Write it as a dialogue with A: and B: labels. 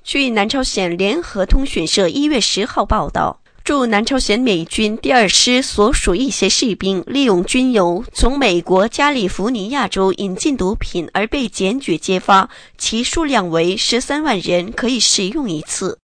A: 据南朝鲜联合通讯社1月10号报道，驻南朝鲜美军第2师所属一些士兵利用军油从美国加利福尼亚州引进毒品而被检举揭发，其数量为13万人可以使用一次。